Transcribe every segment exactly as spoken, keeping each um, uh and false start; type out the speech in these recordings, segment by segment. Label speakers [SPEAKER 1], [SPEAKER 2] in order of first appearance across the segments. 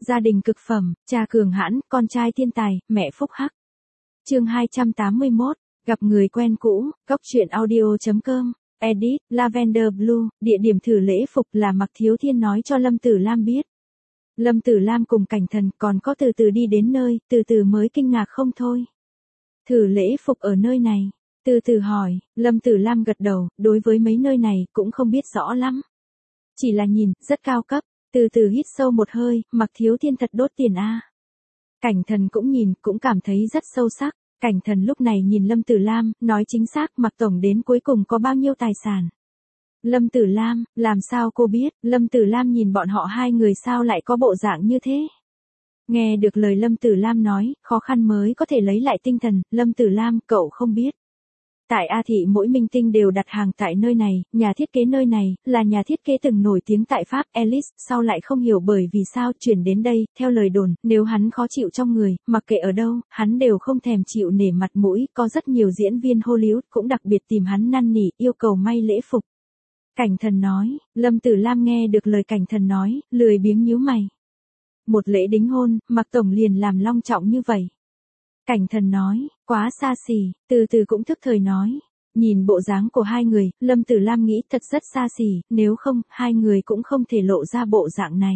[SPEAKER 1] Gia đình cực phẩm, cha cường hãn, con trai thiên tài, mẹ phúc hắc. Chương hai trăm tám mươi mốt, gặp người quen cũ, góc truyện audio chấm com, edit, Lavender Blue, địa điểm thử lễ phục là Mạc Thiếu Thiên nói cho Lâm Tử Lam biết. Lâm Tử Lam cùng Cảnh Thần còn có từ từ đi đến nơi, từ từ mới kinh ngạc không thôi. Thử lễ phục ở nơi này, từ từ hỏi, Lâm Tử Lam gật đầu, đối với mấy nơi này cũng không biết rõ lắm. Chỉ là nhìn, rất cao cấp, từ từ hít sâu một hơi, Mạc Thiếu Thiên thật đốt tiền a. Cảnh Thần cũng nhìn, cũng cảm thấy rất sâu sắc. Cảnh Thần lúc này nhìn Lâm Tử Lam, nói chính xác Mạc Tổng đến cuối cùng có bao nhiêu tài sản. Lâm Tử Lam, làm sao cô biết, Lâm Tử Lam nhìn bọn họ hai người sao lại có bộ dạng như thế. Nghe được lời Lâm Tử Lam nói, khó khăn mới có thể lấy lại tinh thần, Lâm Tử Lam, cậu không biết. Tại A Thị mỗi minh tinh đều đặt hàng tại nơi này, nhà thiết kế nơi này, là nhà thiết kế từng nổi tiếng tại Pháp, Alice, sau lại không hiểu bởi vì sao chuyển đến đây, theo lời đồn, nếu hắn khó chịu trong người, mặc kệ ở đâu, hắn đều không thèm chịu nể mặt mũi, có rất nhiều diễn viên Hollywood cũng đặc biệt tìm hắn năn nỉ, yêu cầu may lễ phục. Cảnh Thần nói, Lâm Tử Lam nghe được lời Cảnh Thần nói, lười biếng nhíu mày. Một lễ đính hôn, Mạc Tổng liền làm long trọng như vậy. Cảnh Thần nói, quá xa xỉ, từ từ cũng thức thời nói. Nhìn bộ dáng của hai người, Lâm Tử Lam nghĩ thật rất xa xỉ, nếu không, hai người cũng không thể lộ ra bộ dạng này.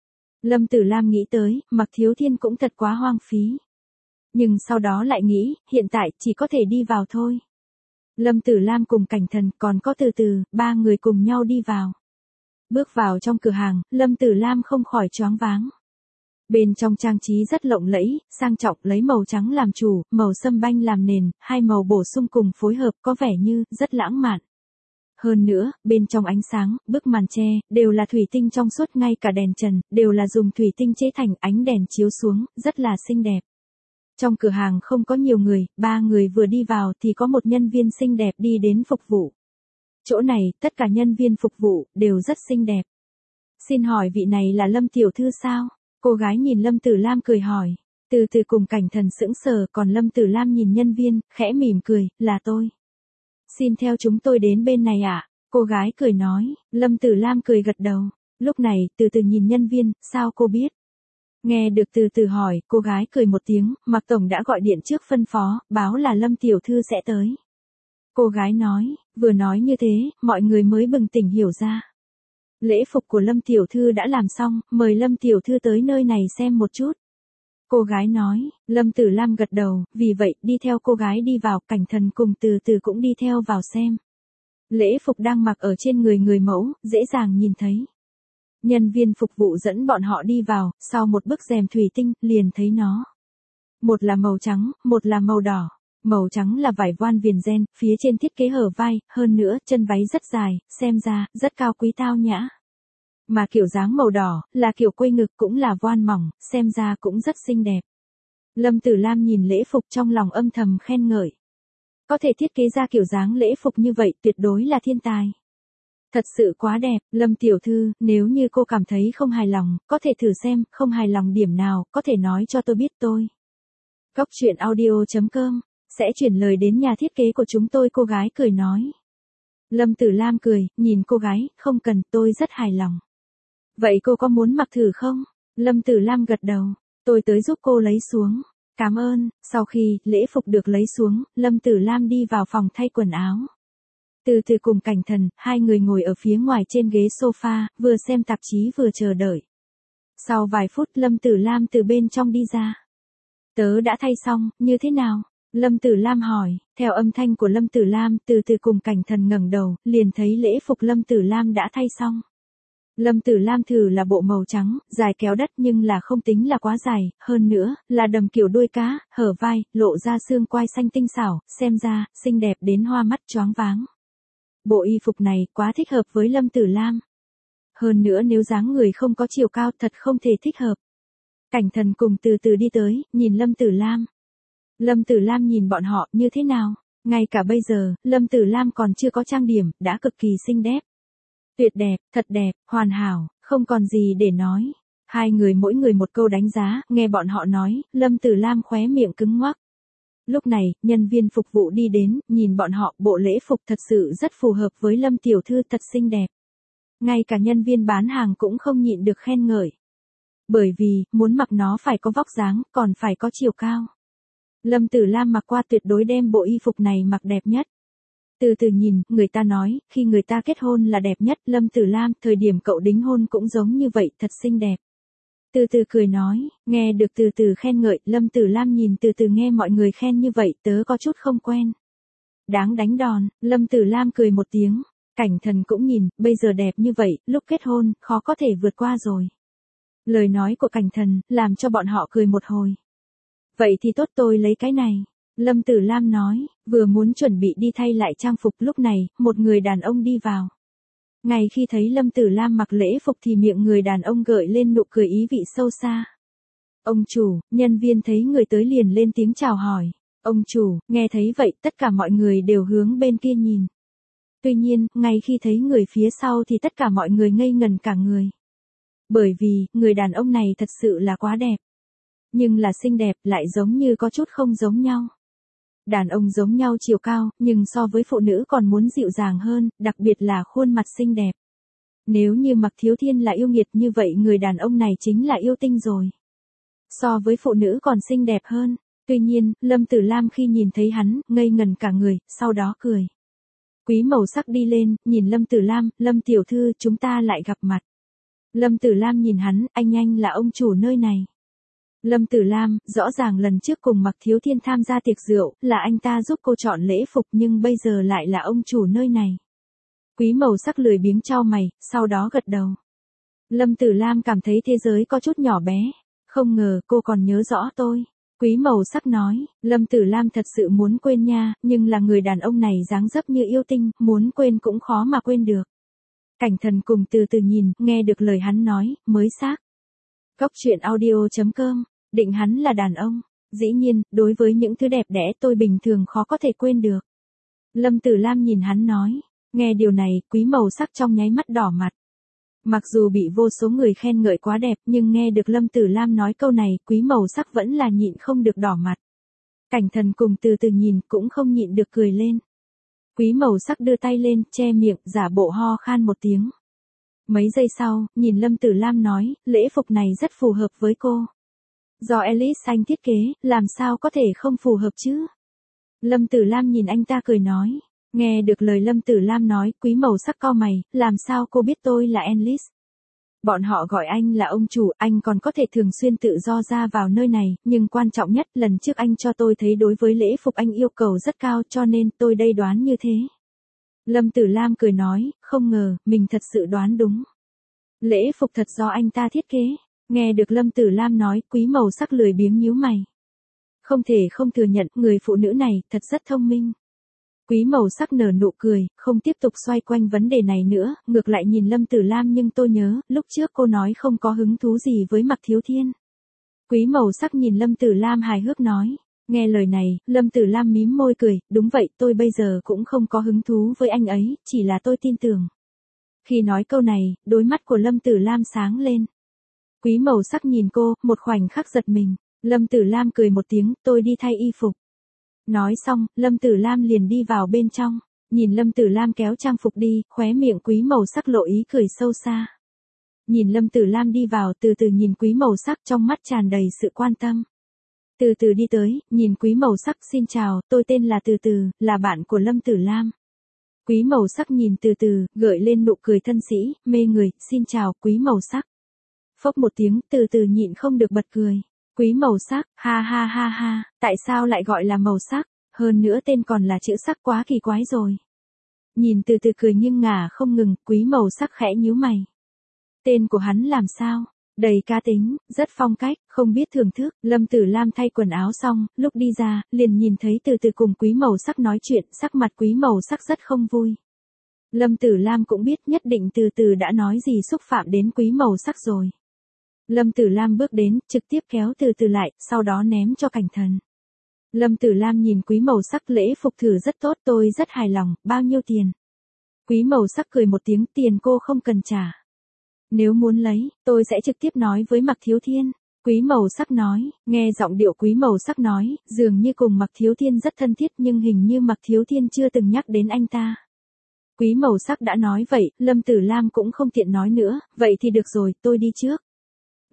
[SPEAKER 1] Lâm Tử Lam nghĩ tới, Mạc Thiếu Thiên cũng thật quá hoang phí. Nhưng sau đó lại nghĩ, hiện tại chỉ có thể đi vào thôi. Lâm Tử Lam cùng Cảnh Thần còn có từ từ, ba người cùng nhau đi vào. Bước vào trong cửa hàng, Lâm Tử Lam không khỏi choáng váng. Bên trong trang trí rất lộng lẫy, sang trọng lấy màu trắng làm chủ, màu sâm banh làm nền, hai màu bổ sung cùng phối hợp có vẻ như rất lãng mạn. Hơn nữa, bên trong ánh sáng, bức màn che, đều là thủy tinh trong suốt ngay cả đèn trần, đều là dùng thủy tinh chế thành ánh đèn chiếu xuống, rất là xinh đẹp. Trong cửa hàng không có nhiều người, ba người vừa đi vào thì có một nhân viên xinh đẹp đi đến phục vụ. Chỗ này, tất cả nhân viên phục vụ, đều rất xinh đẹp. Xin hỏi vị này là Lâm Tiểu Thư sao? Cô gái nhìn Lâm Tử Lam cười hỏi. Từ từ cùng Cảnh Thần sững sờ, còn Lâm Tử Lam nhìn nhân viên, khẽ mỉm cười, là tôi. Xin theo chúng tôi đến bên này ạ. À? Cô gái cười nói, Lâm Tử Lam cười gật đầu. Lúc này, từ từ nhìn nhân viên, sao cô biết? Nghe được từ từ hỏi, cô gái cười một tiếng, Mạc Tổng đã gọi điện trước phân phó, báo là Lâm Tiểu Thư sẽ tới. Cô gái nói, vừa nói như thế, mọi người mới bừng tỉnh hiểu ra. Lễ phục của Lâm Tiểu Thư đã làm xong, mời Lâm Tiểu Thư tới nơi này xem một chút. Cô gái nói, Lâm Tử Lam gật đầu, vì vậy, đi theo cô gái đi vào, Cảnh Thần cùng từ từ cũng đi theo vào xem. Lễ phục đang mặc ở trên người người mẫu, dễ dàng nhìn thấy. Nhân viên phục vụ dẫn bọn họ đi vào, sau một bức rèm thủy tinh, liền thấy nó. Một là màu trắng, một là màu đỏ. Màu trắng là vải voan viền ren, phía trên thiết kế hở vai, hơn nữa, chân váy rất dài, xem ra, rất cao quý tao nhã. Mà kiểu dáng màu đỏ, là kiểu quây ngực cũng là voan mỏng, xem ra cũng rất xinh đẹp. Lâm Tử Lam nhìn lễ phục trong lòng âm thầm khen ngợi. Có thể thiết kế ra kiểu dáng lễ phục như vậy, tuyệt đối là thiên tài. Thật sự quá đẹp, Lâm Tiểu Thư, nếu như cô cảm thấy không hài lòng, có thể thử xem, không hài lòng điểm nào, có thể nói cho tôi biết tôi. Góc truyện audio chấm com, sẽ chuyển lời đến nhà thiết kế của chúng tôi, cô gái cười nói. Lâm Tử Lam cười, nhìn cô gái, không cần, tôi rất hài lòng. Vậy cô có muốn mặc thử không? Lâm Tử Lam gật đầu, tôi tới giúp cô lấy xuống. Cảm ơn, sau khi lễ phục được lấy xuống, Lâm Tử Lam đi vào phòng thay quần áo. Từ từ cùng Cảnh Thần, hai người ngồi ở phía ngoài trên ghế sofa, vừa xem tạp chí vừa chờ đợi. Sau vài phút Lâm Tử Lam từ bên trong đi ra. Tớ đã thay xong, như thế nào? Lâm Tử Lam hỏi, theo âm thanh của Lâm Tử Lam, từ từ cùng Cảnh Thần ngẩng đầu, liền thấy lễ phục Lâm Tử Lam đã thay xong. Lâm Tử Lam thử là bộ màu trắng, dài kéo đất nhưng là không tính là quá dài, hơn nữa, là đầm kiểu đuôi cá, hở vai, lộ ra xương quai xanh tinh xảo, xem ra, xinh đẹp đến hoa mắt choáng váng. Bộ y phục này quá thích hợp với Lâm Tử Lam. Hơn nữa nếu dáng người không có chiều cao thật không thể thích hợp. Cảnh Thần cùng từ từ đi tới, nhìn Lâm Tử Lam. Lâm Tử Lam nhìn bọn họ như thế nào? Ngay cả bây giờ, Lâm Tử Lam còn chưa có trang điểm, đã cực kỳ xinh đẹp. Tuyệt đẹp, thật đẹp, hoàn hảo, không còn gì để nói. Hai người mỗi người một câu đánh giá, nghe bọn họ nói, Lâm Tử Lam khóe miệng cứng ngoắc. Lúc này, nhân viên phục vụ đi đến, nhìn bọn họ, bộ lễ phục thật sự rất phù hợp với Lâm Tiểu Thư, thật xinh đẹp. Ngay cả nhân viên bán hàng cũng không nhịn được khen ngợi. Bởi vì, muốn mặc nó phải có vóc dáng, còn phải có chiều cao. Lâm Tử Lam mặc qua tuyệt đối đem bộ y phục này mặc đẹp nhất. Từ từ nhìn, người ta nói, khi người ta kết hôn là đẹp nhất. Lâm Tử Lam, thời điểm cậu đính hôn cũng giống như vậy, thật xinh đẹp. Từ từ cười nói, nghe được từ từ khen ngợi, Lâm Tử Lam nhìn từ từ nghe mọi người khen như vậy, tớ có chút không quen. Đáng đánh đòn, Lâm Tử Lam cười một tiếng, Cảnh Thần cũng nhìn, bây giờ đẹp như vậy, lúc kết hôn, khó có thể vượt qua rồi. Lời nói của Cảnh Thần, làm cho bọn họ cười một hồi. Vậy thì tốt, tôi lấy cái này. Lâm Tử Lam nói, vừa muốn chuẩn bị đi thay lại trang phục, lúc này, một người đàn ông đi vào. Ngay khi thấy Lâm Tử Lam mặc lễ phục thì miệng người đàn ông gợi lên nụ cười ý vị sâu xa. Ông chủ, nhân viên thấy người tới liền lên tiếng chào hỏi. Ông chủ, nghe thấy vậy tất cả mọi người đều hướng bên kia nhìn. Tuy nhiên, ngay khi thấy người phía sau thì tất cả mọi người ngây ngần cả người. Bởi vì, người đàn ông này thật sự là quá đẹp. Nhưng là xinh đẹp lại giống như có chút không giống nhau. Đàn ông giống nhau chiều cao, nhưng so với phụ nữ còn muốn dịu dàng hơn, đặc biệt là khuôn mặt xinh đẹp. Nếu như Mạc Thiếu Thiên là yêu nghiệt như vậy người đàn ông này chính là yêu tinh rồi. So với phụ nữ còn xinh đẹp hơn. Tuy nhiên, Lâm Tử Lam khi nhìn thấy hắn, ngây ngần cả người, sau đó cười. Quý Màu Sắc đi lên, nhìn Lâm Tử Lam, Lâm tiểu thư, chúng ta lại gặp mặt. Lâm Tử Lam nhìn hắn, anh anh là ông chủ nơi này. Lâm Tử Lam, rõ ràng lần trước cùng Mạc Thiếu Thiên tham gia tiệc rượu, là anh ta giúp cô chọn lễ phục nhưng bây giờ lại là ông chủ nơi này. Quý Màu Sắc lười biếng chau mày, sau đó gật đầu. Lâm Tử Lam cảm thấy thế giới có chút nhỏ bé. Không ngờ cô còn nhớ rõ tôi. Quý Màu Sắc nói, Lâm Tử Lam thật sự muốn quên nha, nhưng là người đàn ông này dáng dấp như yêu tinh, muốn quên cũng khó mà quên được. Cảnh Thần cùng từ từ nhìn, nghe được lời hắn nói, mới xác. Góc truyện audio chấm com, định hắn là đàn ông. Dĩ nhiên, đối với những thứ đẹp đẽ tôi bình thường khó có thể quên được. Lâm Tử Lam nhìn hắn nói, nghe điều này, Quý Màu Sắc trong nháy mắt đỏ mặt. Mặc dù bị vô số người khen ngợi quá đẹp nhưng nghe được Lâm Tử Lam nói câu này, Quý Màu Sắc vẫn là nhịn không được đỏ mặt. Cảnh Thần cùng từ từ nhìn cũng không nhịn được cười lên. Quý Màu Sắc đưa tay lên, che miệng, giả bộ ho khan một tiếng. Mấy giây sau, nhìn Lâm Tử Lam nói, lễ phục này rất phù hợp với cô. Do Alice anh thiết kế, làm sao có thể không phù hợp chứ? Lâm Tử Lam nhìn anh ta cười nói. Nghe được lời Lâm Tử Lam nói, Quý Màu Sắc cau mày, làm sao cô biết tôi là Alice? Bọn họ gọi anh là ông chủ, anh còn có thể thường xuyên tự do ra vào nơi này, nhưng quan trọng nhất, lần trước anh cho tôi thấy đối với lễ phục anh yêu cầu rất cao cho nên tôi đây đoán như thế. Lâm Tử Lam cười nói, không ngờ, mình thật sự đoán đúng. Lễ phục thật do anh ta thiết kế. Nghe được Lâm Tử Lam nói, Quý Màu Sắc lười biếng nhíu mày. Không thể không thừa nhận, người phụ nữ này, thật rất thông minh. Quý Màu Sắc nở nụ cười, không tiếp tục xoay quanh vấn đề này nữa, ngược lại nhìn Lâm Tử Lam nhưng tôi nhớ, lúc trước cô nói không có hứng thú gì với Mạc Thiếu Thiên. Quý Màu Sắc nhìn Lâm Tử Lam hài hước nói. Nghe lời này, Lâm Tử Lam mím môi cười, đúng vậy, tôi bây giờ cũng không có hứng thú với anh ấy, chỉ là tôi tin tưởng. Khi nói câu này, đôi mắt của Lâm Tử Lam sáng lên. Quý Màu Sắc nhìn cô, một khoảnh khắc giật mình. Lâm Tử Lam cười một tiếng, tôi đi thay y phục. Nói xong, Lâm Tử Lam liền đi vào bên trong. Nhìn Lâm Tử Lam kéo trang phục đi, khóe miệng Quý Màu Sắc lộ ý cười sâu xa. Nhìn Lâm Tử Lam đi vào, từ từ nhìn Quý Màu Sắc trong mắt tràn đầy sự quan tâm. Từ từ đi tới, nhìn Quý Màu Sắc, xin chào, tôi tên là Từ Từ, là bạn của Lâm Tử Lam. Quý Màu Sắc nhìn Từ Từ, gợi lên nụ cười thân sĩ, mê người, xin chào, Quý Màu Sắc. Phốc một tiếng, Từ Từ nhịn không được bật cười. Quý Màu Sắc, ha ha ha ha, tại sao lại gọi là Màu Sắc, hơn nữa tên còn là chữ sắc quá kỳ quái rồi. Nhìn Từ Từ cười nghiêng ngả không ngừng, Quý Màu Sắc khẽ nhíu mày. Tên của hắn làm sao? Đầy cá tính, rất phong cách, không biết thưởng thức. Lâm Tử Lam thay quần áo xong, lúc đi ra, liền nhìn thấy Từ Từ cùng Quý Màu Sắc nói chuyện, sắc mặt Quý Màu Sắc rất không vui. Lâm Tử Lam cũng biết nhất định Từ Từ đã nói gì xúc phạm đến Quý Màu Sắc rồi. Lâm Tử Lam bước đến, trực tiếp kéo Từ Từ lại, sau đó ném cho Cảnh Thần. Lâm Tử Lam nhìn Quý Màu Sắc, lễ phục thử rất tốt, tôi rất hài lòng, bao nhiêu tiền? Quý Màu Sắc cười một tiếng, tiền cô không cần trả. Nếu muốn lấy, tôi sẽ trực tiếp nói với Mạc Thiếu Thiên. Quý Màu Sắc nói, nghe giọng điệu Quý Màu Sắc nói, dường như cùng Mạc Thiếu Thiên rất thân thiết nhưng hình như Mạc Thiếu Thiên chưa từng nhắc đến anh ta. Quý Màu Sắc đã nói vậy, Lâm Tử Lam cũng không tiện nói nữa, vậy thì được rồi, tôi đi trước.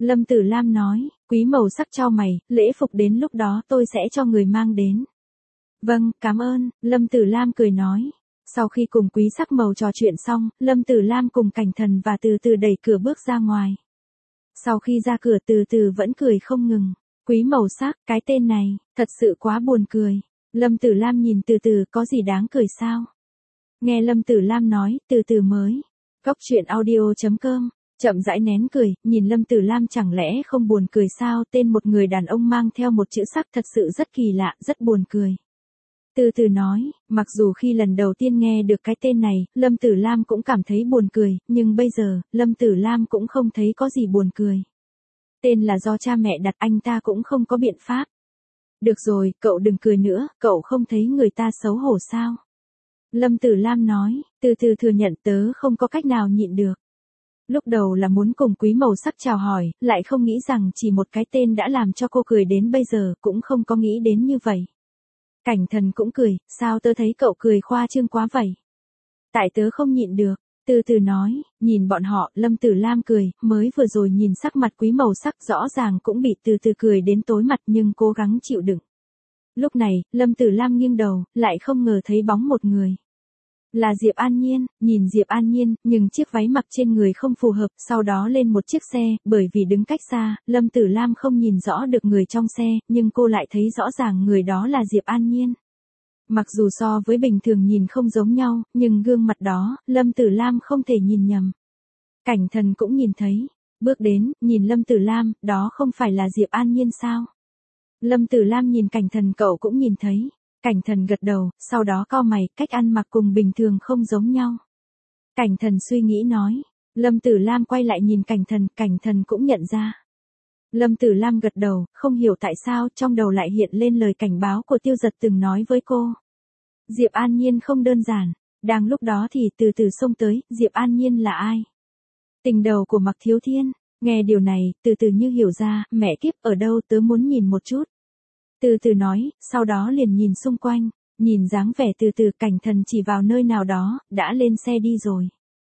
[SPEAKER 1] Lâm Tử Lam nói, Quý Màu Sắc chau mày, lễ phục đến lúc đó tôi sẽ cho người mang đến. Vâng, cảm ơn, Lâm Tử Lam cười nói. Sau khi cùng Quý Sắc Màu trò chuyện xong, Lâm Tử Lam cùng Cảnh Thần và Từ Từ đẩy cửa bước ra ngoài. Sau khi ra cửa Từ Từ vẫn cười không ngừng. Quý Màu Sắc, cái tên này, thật sự quá buồn cười. Lâm Tử Lam nhìn Từ Từ, có gì đáng cười sao? Nghe Lâm Tử Lam nói, Từ Từ mới. Góc truyện audio chấm com, chậm rãi nén cười, nhìn Lâm Tử Lam chẳng lẽ không buồn cười sao? Tên một người đàn ông mang theo một chữ sắc thật sự rất kỳ lạ, rất buồn cười. Từ Từ nói, mặc dù khi lần đầu tiên nghe được cái tên này, Lâm Tử Lam cũng cảm thấy buồn cười, nhưng bây giờ, Lâm Tử Lam cũng không thấy có gì buồn cười. Tên là do cha mẹ đặt, anh ta cũng không có biện pháp. Được rồi, cậu đừng cười nữa, cậu không thấy người ta xấu hổ sao? Lâm Tử Lam nói, Từ Từ thừa nhận tớ không có cách nào nhịn được. Lúc đầu là muốn cùng Quý Màu Sắc chào hỏi, lại không nghĩ rằng chỉ một cái tên đã làm cho cô cười đến bây giờ, cũng không có nghĩ đến như vậy. Cảnh Thần cũng cười, sao tớ thấy cậu cười khoa trương quá vậy? Tại tớ không nhịn được, Từ Từ nói, nhìn bọn họ, Lâm Tử Lam cười, mới vừa rồi nhìn sắc mặt Quý Màu Sắc rõ ràng cũng bị Từ Từ cười đến tối mặt nhưng cố gắng chịu đựng. Lúc này, Lâm Tử Lam nghiêng đầu, lại không ngờ thấy bóng một người. Là Diệp An Nhiên, nhìn Diệp An Nhiên, nhưng chiếc váy mặc trên người không phù hợp, sau đó lên một chiếc xe, bởi vì đứng cách xa, Lâm Tử Lam không nhìn rõ được người trong xe, nhưng cô lại thấy rõ ràng người đó là Diệp An Nhiên. Mặc dù so với bình thường nhìn không giống nhau, nhưng gương mặt đó, Lâm Tử Lam không thể nhìn nhầm. Cảnh Thần cũng nhìn thấy, bước đến, nhìn Lâm Tử Lam, đó không phải là Diệp An Nhiên sao? Lâm Tử Lam nhìn Cảnh Thần, cậu cũng nhìn thấy. Cảnh Thần gật đầu, sau đó cau mày, cách ăn mặc cùng bình thường không giống nhau. Cảnh Thần suy nghĩ nói. Lâm Tử Lam quay lại nhìn Cảnh Thần, Cảnh Thần cũng nhận ra. Lâm Tử Lam gật đầu, không hiểu tại sao trong đầu lại hiện lên lời cảnh báo của Tiêu Giật từng nói với cô. Diệp An Nhiên không đơn giản. Đang lúc đó thì Từ Từ xông tới, Diệp An Nhiên là ai? Tình đầu của Mạc Thiếu Thiên. Nghe điều này, Từ Từ như hiểu ra, mẹ kiếp ở đâu tớ muốn nhìn một chút. Từ Từ nói, sau đó liền nhìn xung quanh, nhìn dáng vẻ Từ Từ, Cảnh Thần chỉ vào nơi nào đó, đã lên xe đi rồi.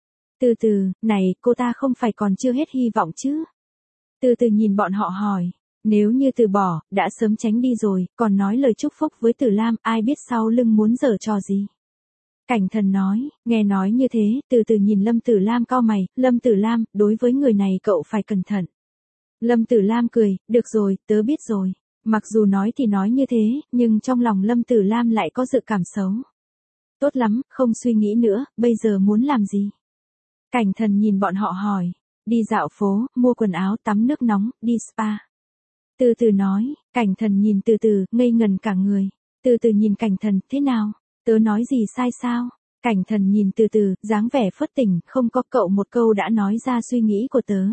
[SPEAKER 1] Từ Từ, này, cô ta không phải còn chưa hết hy vọng chứ? Từ Từ nhìn bọn họ hỏi, nếu như từ bỏ, đã sớm tránh đi rồi, còn nói lời chúc phúc với Tử Lam, ai biết sau lưng muốn giở trò gì. Cảnh Thần nói, nghe nói như thế, Từ Từ nhìn Lâm Tử Lam cau mày, Lâm Tử Lam, đối với người này cậu phải cẩn thận. Lâm Tử Lam cười, được rồi, tớ biết rồi. Mặc dù nói thì nói như thế, nhưng trong lòng Lâm Tử Lam lại có dự cảm xấu. Tốt lắm, không suy nghĩ nữa, bây giờ muốn làm gì? Cảnh Thần nhìn bọn họ hỏi, đi dạo phố, mua quần áo, tắm nước nóng, đi spa. Từ Từ nói, Cảnh Thần nhìn Từ Từ, ngây ngần cả người. Từ Từ nhìn Cảnh Thần, thế nào? Tớ nói gì sai sao? Cảnh Thần nhìn Từ Từ, dáng vẻ phớt tỉnh, không có cậu một câu đã nói ra suy nghĩ của tớ.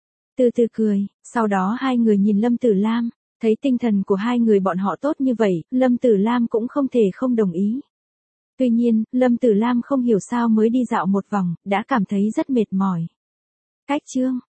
[SPEAKER 1] Từ Từ cười, sau đó hai người nhìn Lâm Tử Lam. Thấy tinh thần của hai người bọn họ tốt như vậy, Lâm Tử Lam cũng không thể không đồng ý. Tuy nhiên, Lâm Tử Lam không hiểu sao mới đi dạo một vòng, đã cảm thấy rất mệt mỏi. Cách chương